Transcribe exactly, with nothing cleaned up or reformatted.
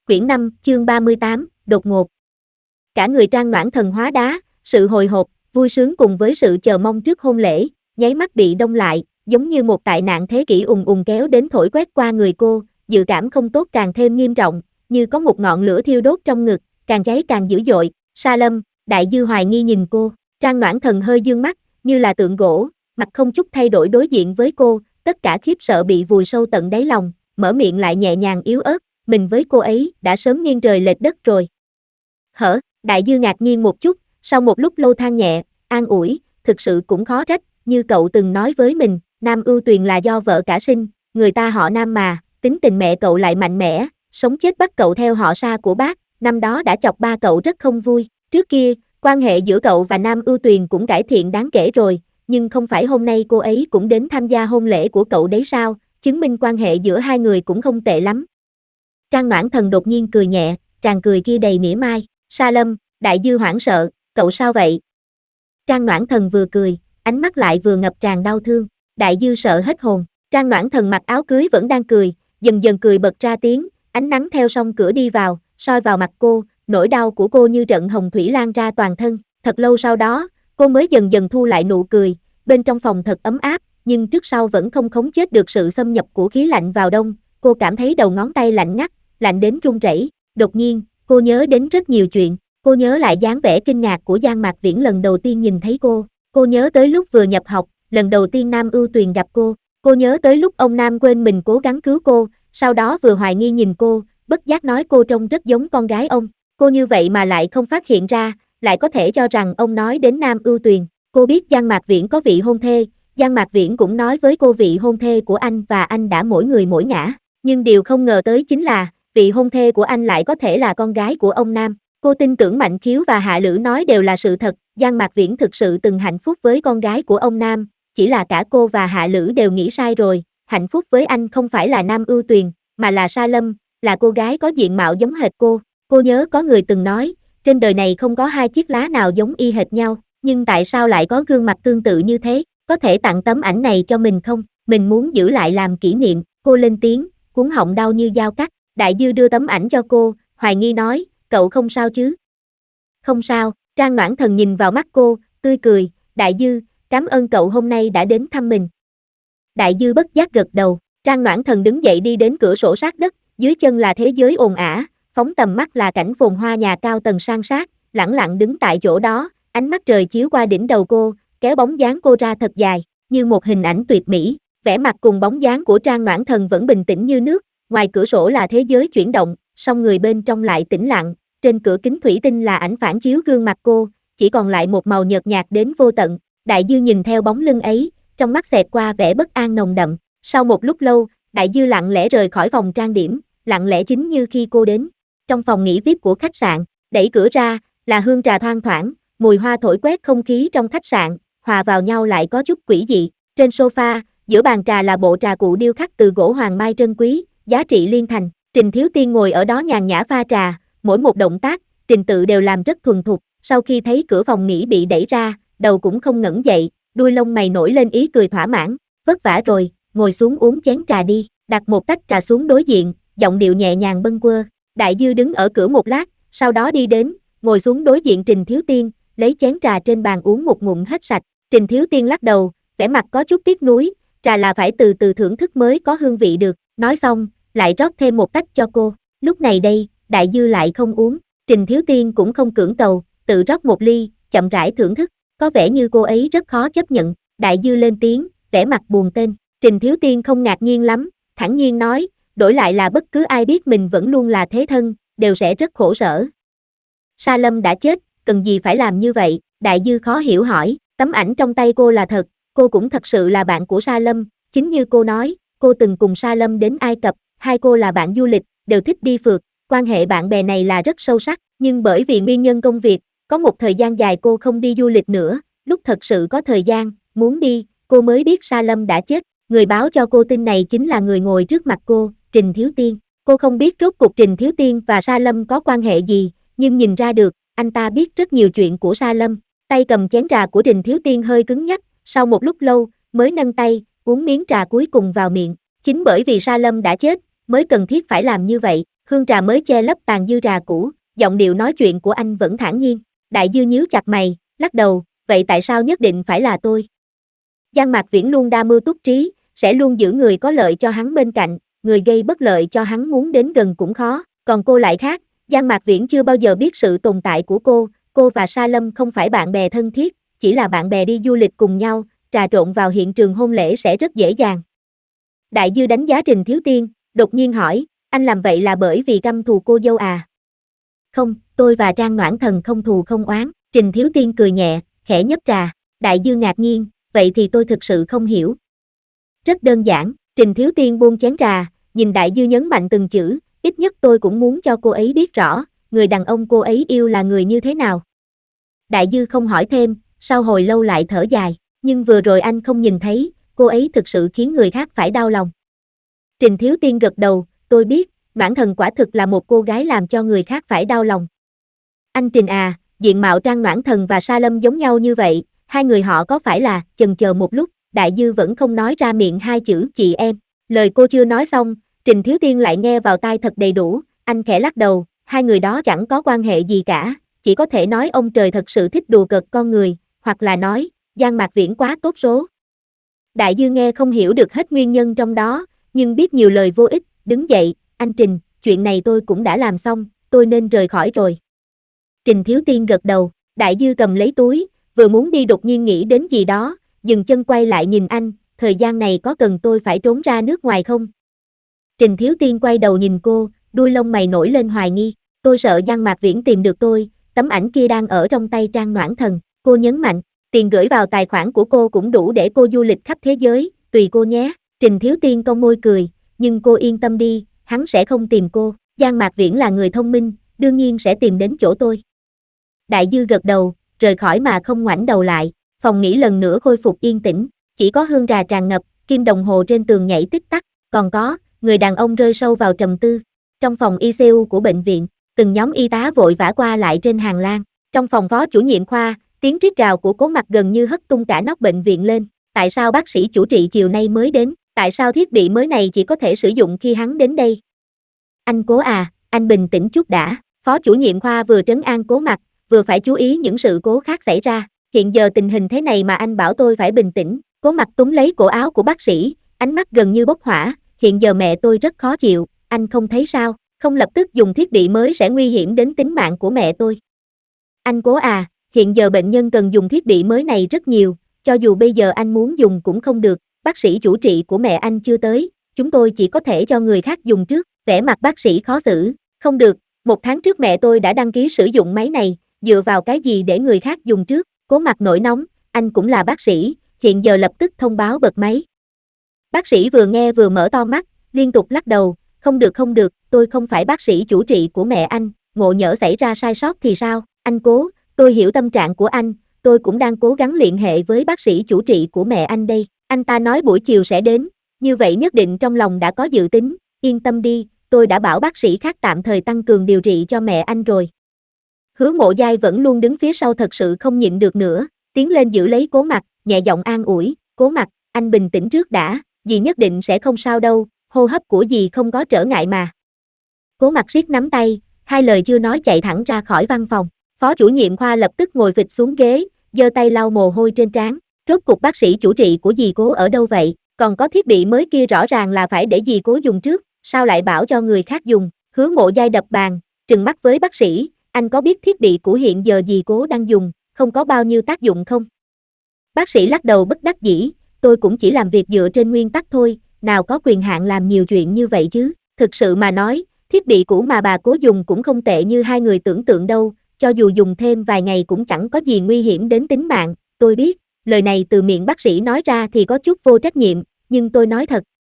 Quyển năm, chương ba mươi tám, đột ngột. Cả người Trang Noãn Thần hóa đá, sự hồi hộp, vui sướng cùng với sự chờ mong trước hôn lễ, nháy mắt bị đông lại, giống như một tai nạn thế kỷ ùn ùn kéo đến thổi quét qua người cô, dự cảm không tốt càng thêm nghiêm trọng, như có một ngọn lửa thiêu đốt trong ngực, càng cháy càng dữ dội. Sa Lâm, Đại Dư hoài nghi nhìn cô, Trang Noãn Thần hơi dương mắt, như là tượng gỗ, mặt không chút thay đổi đối diện với cô, tất cả khiếp sợ bị vùi sâu tận đáy lòng, mở miệng lại nhẹ nhàng yếu ớt, mình với cô ấy đã sớm nghiêng trời lệch đất rồi. Hở, Đại Dư ngạc nhiên một chút, sau một lúc lâu than nhẹ, an ủi, thực sự cũng khó trách, như cậu từng nói với mình, Nam Ưu Tuyền là do vợ cả sinh, người ta họ Nam mà, tính tình mẹ cậu lại mạnh mẽ, sống chết bắt cậu theo họ Sa của bác, năm đó đã chọc ba cậu rất không vui, trước kia, quan hệ giữa cậu và Nam Ưu Tuyền cũng cải thiện đáng kể rồi, nhưng không phải hôm nay cô ấy cũng đến tham gia hôn lễ của cậu đấy sao, chứng minh quan hệ giữa hai người cũng không tệ lắm. Trang Noãn Thần đột nhiên cười nhẹ, tràng cười kia đầy mỉa mai. Sa Lâm, Đại Dư hoảng sợ, cậu sao vậy? Trang Noãn Thần vừa cười, ánh mắt lại vừa ngập tràn đau thương. Đại Dư sợ hết hồn. Trang Noãn Thần mặc áo cưới vẫn đang cười, dần dần cười bật ra tiếng, ánh nắng theo song cửa đi vào, soi vào mặt cô, nỗi đau của cô như trận hồng thủy lan ra toàn thân. Thật lâu sau đó, cô mới dần dần thu lại nụ cười, bên trong phòng thật ấm áp, nhưng trước sau vẫn không khống chế được sự xâm nhập của khí lạnh vào đông. Cô cảm thấy đầu ngón tay lạnh ngắt, lạnh đến run rẩy. Đột nhiên, cô nhớ đến rất nhiều chuyện. Cô nhớ lại dáng vẻ kinh ngạc của Giang Mạc Viễn lần đầu tiên nhìn thấy cô. Cô nhớ tới lúc vừa nhập học, lần đầu tiên Nam Ưu Tuyền gặp cô. Cô nhớ tới lúc ông Nam quên mình cố gắng cứu cô, sau đó vừa hoài nghi nhìn cô, bất giác nói cô trông rất giống con gái ông. Cô như vậy mà lại không phát hiện ra, lại có thể cho rằng ông nói đến Nam Ưu Tuyền. Cô biết Giang Mạc Viễn có vị hôn thê, Giang Mạc Viễn cũng nói với cô vị hôn thê của anh và anh đã mỗi người mỗi ngả. Nhưng điều không ngờ tới chính là, vị hôn thê của anh lại có thể là con gái của ông Nam. Cô tin tưởng Mạnh Khiếu và Hạ Lữ nói đều là sự thật, Giang Mạc Viễn thực sự từng hạnh phúc với con gái của ông Nam, chỉ là cả cô và Hạ Lữ đều nghĩ sai rồi, hạnh phúc với anh không phải là Nam Ưu Tuyền, mà là Sa Lâm, là cô gái có diện mạo giống hệt cô. Cô nhớ có người từng nói, trên đời này không có hai chiếc lá nào giống y hệt nhau, nhưng tại sao lại có gương mặt tương tự như thế, có thể tặng tấm ảnh này cho mình không, mình muốn giữ lại làm kỷ niệm. Cô lên tiếng, cuống họng đau như dao cắt. Đại Dư đưa tấm ảnh cho cô, hoài nghi nói, cậu không sao chứ? Không sao. Trang Noãn Thần nhìn vào mắt cô, tươi cười, Đại Dư, cảm ơn cậu hôm nay đã đến thăm mình. Đại Dư bất giác gật đầu. Trang Noãn Thần đứng dậy đi đến cửa sổ sát đất, dưới chân là thế giới ồn ả, phóng tầm mắt là cảnh phồn hoa nhà cao tầng san sát, lẳng lặng đứng tại chỗ đó, ánh mắt trời chiếu qua đỉnh đầu cô, kéo bóng dáng cô ra thật dài, như một hình ảnh tuyệt mỹ. Vẻ mặt cùng bóng dáng của Trang Noãn Thần vẫn bình tĩnh như nước, ngoài cửa sổ là thế giới chuyển động, song người bên trong lại tĩnh lặng, trên cửa kính thủy tinh là ảnh phản chiếu gương mặt cô, chỉ còn lại một màu nhợt nhạt đến vô tận. Đại Dư nhìn theo bóng lưng ấy, trong mắt xẹt qua vẻ bất an nồng đậm. Sau một lúc lâu, Đại Dư lặng lẽ rời khỏi phòng trang điểm, lặng lẽ chính như khi cô đến. Trong phòng nghỉ vi ai pi của khách sạn, đẩy cửa ra, là hương trà thoang thoảng, mùi hoa thổi quét không khí trong khách sạn, hòa vào nhau lại có chút quỷ dị. Trên sofa, giữa bàn trà là bộ trà cụ điêu khắc từ gỗ hoàng mai trân quý, giá trị liên thành. Trình Thiếu Tiên ngồi ở đó nhàn nhã pha trà, mỗi một động tác, trình tự đều làm rất thuần thục. Sau khi thấy cửa phòng nghỉ bị đẩy ra, đầu cũng không ngẩng dậy, đuôi lông mày nổi lên ý cười thỏa mãn. Vất vả rồi, ngồi xuống uống chén trà đi. Đặt một tách trà xuống đối diện, giọng điệu nhẹ nhàng bâng quơ. Đại Dư đứng ở cửa một lát, sau đó đi đến, ngồi xuống đối diện Trình Thiếu Tiên, lấy chén trà trên bàn uống một ngụm hết sạch. Trình Thiếu Tiên lắc đầu, vẻ mặt có chút tiếc nuối, trà là phải từ từ thưởng thức mới có hương vị được. Nói xong, lại rót thêm một tách cho cô. Lúc này đây, Đại Dư lại không uống. Trình Thiếu Tiên cũng không cưỡng cầu, tự rót một ly, chậm rãi thưởng thức. Có vẻ như cô ấy rất khó chấp nhận. Đại Dư lên tiếng, vẻ mặt buồn tên. Trình Thiếu Tiên không ngạc nhiên lắm, thản nhiên nói, đổi lại là bất cứ ai biết mình vẫn luôn là thế thân, đều sẽ rất khổ sở. Sa Lâm đã chết, cần gì phải làm như vậy? Đại Dư khó hiểu hỏi. Tấm ảnh trong tay cô là thật, cô cũng thật sự là bạn của Sa Lâm, chính như cô nói, cô từng cùng Sa Lâm đến Ai Cập, hai cô là bạn du lịch, đều thích đi phượt, quan hệ bạn bè này là rất sâu sắc, nhưng bởi vì nguyên nhân công việc, có một thời gian dài cô không đi du lịch nữa, lúc thật sự có thời gian, muốn đi, cô mới biết Sa Lâm đã chết. Người báo cho cô tin này chính là người ngồi trước mặt cô, Trình Thiếu Tiên. Cô không biết rốt cuộc Trình Thiếu Tiên và Sa Lâm có quan hệ gì, nhưng nhìn ra được, anh ta biết rất nhiều chuyện của Sa Lâm. Tay cầm chén trà của Trình Thiếu Tiên hơi cứng nhắc, sau một lúc lâu, mới nâng tay, uống miếng trà cuối cùng vào miệng. Chính bởi vì Sa Lâm đã chết, mới cần thiết phải làm như vậy. hương trà mới che lấp tàn dư trà cũ, giọng điệu nói chuyện của anh vẫn thản nhiên. Đại Dư nhíu chặt mày, lắc đầu, vậy tại sao nhất định phải là tôi? Giang Mạc Viễn luôn đa mưu túc trí, sẽ luôn giữ người có lợi cho hắn bên cạnh, người gây bất lợi cho hắn muốn đến gần cũng khó, còn cô lại khác, Giang Mạc Viễn chưa bao giờ biết sự tồn tại của cô, cô và Sa Lâm không phải bạn bè thân thiết, chỉ là bạn bè đi du lịch cùng nhau, trà trộn vào hiện trường hôn lễ sẽ rất dễ dàng. Đại Dư đánh giá Trình Thiếu Tiên, đột nhiên hỏi, anh làm vậy là bởi vì căm thù cô dâu à? Không, tôi và Trang Noãn Thần không thù không oán, Trình Thiếu Tiên cười nhẹ, khẽ nhấp trà. Đại Dư ngạc nhiên, vậy thì tôi thực sự không hiểu. Rất đơn giản, Trình Thiếu Tiên buông chén trà, nhìn Đại Dư nhấn mạnh từng chữ, ít nhất tôi cũng muốn cho cô ấy biết rõ, người đàn ông cô ấy yêu là người như thế nào. Đại Dư không hỏi thêm, sau hồi lâu lại thở dài, nhưng vừa rồi anh không nhìn thấy, cô ấy thực sự khiến người khác phải đau lòng. Trình Thiếu Tiên gật đầu, tôi biết, Noãn Thần quả thực là một cô gái làm cho người khác phải đau lòng. Anh Trình à, diện mạo Trang Noãn Thần và Sa Lâm giống nhau như vậy, hai người họ có phải là, chần chờ một lúc, Đại Dư vẫn không nói ra miệng hai chữ chị em. Lời cô chưa nói xong, Trình Thiếu Tiên lại nghe vào tai thật đầy đủ, anh khẽ lắc đầu, hai người đó chẳng có quan hệ gì cả, chỉ có thể nói ông trời thật sự thích đùa cợt con người, hoặc là nói, Giang Mạc Viễn quá tốt số. Đại Dư nghe không hiểu được hết nguyên nhân trong đó, nhưng biết nhiều lời vô ích, đứng dậy, anh Trình, chuyện này tôi cũng đã làm xong, tôi nên rời khỏi rồi. Trình Thiếu Tiên gật đầu, Đại Dư cầm lấy túi, vừa muốn đi đột nhiên nghĩ đến gì đó, dừng chân quay lại nhìn anh, thời gian này có cần tôi phải trốn ra nước ngoài không? Trình Thiếu Tiên quay đầu nhìn cô, đuôi lông mày nổi lên hoài nghi, tôi sợ Giang Mạc Viễn tìm được tôi, tấm ảnh kia đang ở trong tay Trang Noãn Thần, cô nhấn mạnh, tiền gửi vào tài khoản của cô cũng đủ để cô du lịch khắp thế giới, tùy cô nhé. Trình Thiếu Tiên cong môi cười, nhưng cô yên tâm đi, hắn sẽ không tìm cô, Giang Mạc Viễn là người thông minh, đương nhiên sẽ tìm đến chỗ tôi. Đại Dư gật đầu, rời khỏi mà không ngoảnh đầu lại, phòng nghỉ lần nữa khôi phục yên tĩnh, chỉ có hương trà tràn ngập, kim đồng hồ trên tường nhảy tích tắc, còn có, người đàn ông rơi sâu vào trầm tư. Trong phòng i xê u của bệnh viện, từng nhóm y tá vội vã qua lại trên hàng lang, trong phòng phó chủ nhiệm khoa, tiếng rít gào của Cố Mặc gần như hất tung cả nóc bệnh viện lên, tại sao bác sĩ chủ trị chiều nay mới đến, tại sao thiết bị mới này chỉ có thể sử dụng khi hắn đến đây? Anh Cố à, anh bình tĩnh chút đã, phó chủ nhiệm khoa vừa trấn an Cố Mặc, vừa phải chú ý những sự cố khác xảy ra, hiện giờ tình hình thế này mà anh bảo tôi phải bình tĩnh. Cố Mặc túm lấy cổ áo của bác sĩ, ánh mắt gần như bốc hỏa, hiện giờ mẹ tôi rất khó chịu, anh không thấy sao, không lập tức dùng thiết bị mới sẽ nguy hiểm đến tính mạng của mẹ tôi. Anh Cố à, hiện giờ bệnh nhân cần dùng thiết bị mới này rất nhiều, cho dù bây giờ anh muốn dùng cũng không được, bác sĩ chủ trị của mẹ anh chưa tới, chúng tôi chỉ có thể cho người khác dùng trước, vẻ mặt bác sĩ khó xử, không được, một tháng trước mẹ tôi đã đăng ký sử dụng máy này, dựa vào cái gì để người khác dùng trước? Cố Mặc nổi nóng, anh cũng là bác sĩ, hiện giờ lập tức thông báo bật máy. Bác sĩ vừa nghe vừa mở to mắt, liên tục lắc đầu, không được không được, tôi không phải bác sĩ chủ trị của mẹ anh, ngộ nhỡ xảy ra sai sót thì sao? Anh Cố, tôi hiểu tâm trạng của anh, tôi cũng đang cố gắng liên hệ với bác sĩ chủ trị của mẹ anh đây, anh ta nói buổi chiều sẽ đến, như vậy nhất định trong lòng đã có dự tính, yên tâm đi, tôi đã bảo bác sĩ khác tạm thời tăng cường điều trị cho mẹ anh rồi. Hứa Mộ Giai vẫn luôn đứng phía sau thật sự không nhịn được nữa, tiến lên giữ lấy Cố Mặc, nhẹ giọng an ủi, Cố Mặc, anh bình tĩnh trước đã, dì nhất định sẽ không sao đâu, hô hấp của dì không có trở ngại mà. Cố Mặc siết nắm tay, hai lời chưa nói chạy thẳng ra khỏi văn phòng, phó chủ nhiệm khoa lập tức ngồi phịch xuống ghế, giơ tay lau mồ hôi trên trán, rốt cục bác sĩ chủ trị của dì Cố ở đâu vậy, còn có thiết bị mới kia rõ ràng là phải để dì Cố dùng trước, sao lại bảo cho người khác dùng? Hứa Mộ Giai đập bàn, trừng mắt với bác sĩ, anh có biết thiết bị của hiện giờ dì Cố đang dùng, không có bao nhiêu tác dụng không? Bác sĩ lắc đầu bất đắc dĩ, tôi cũng chỉ làm việc dựa trên nguyên tắc thôi, nào có quyền hạn làm nhiều chuyện như vậy chứ, thực sự mà nói, thiết bị cũ mà bà Cố dùng cũng không tệ như hai người tưởng tượng đâu, cho dù dùng thêm vài ngày cũng chẳng có gì nguy hiểm đến tính mạng, tôi biết, lời này từ miệng bác sĩ nói ra thì có chút vô trách nhiệm, nhưng tôi nói thật,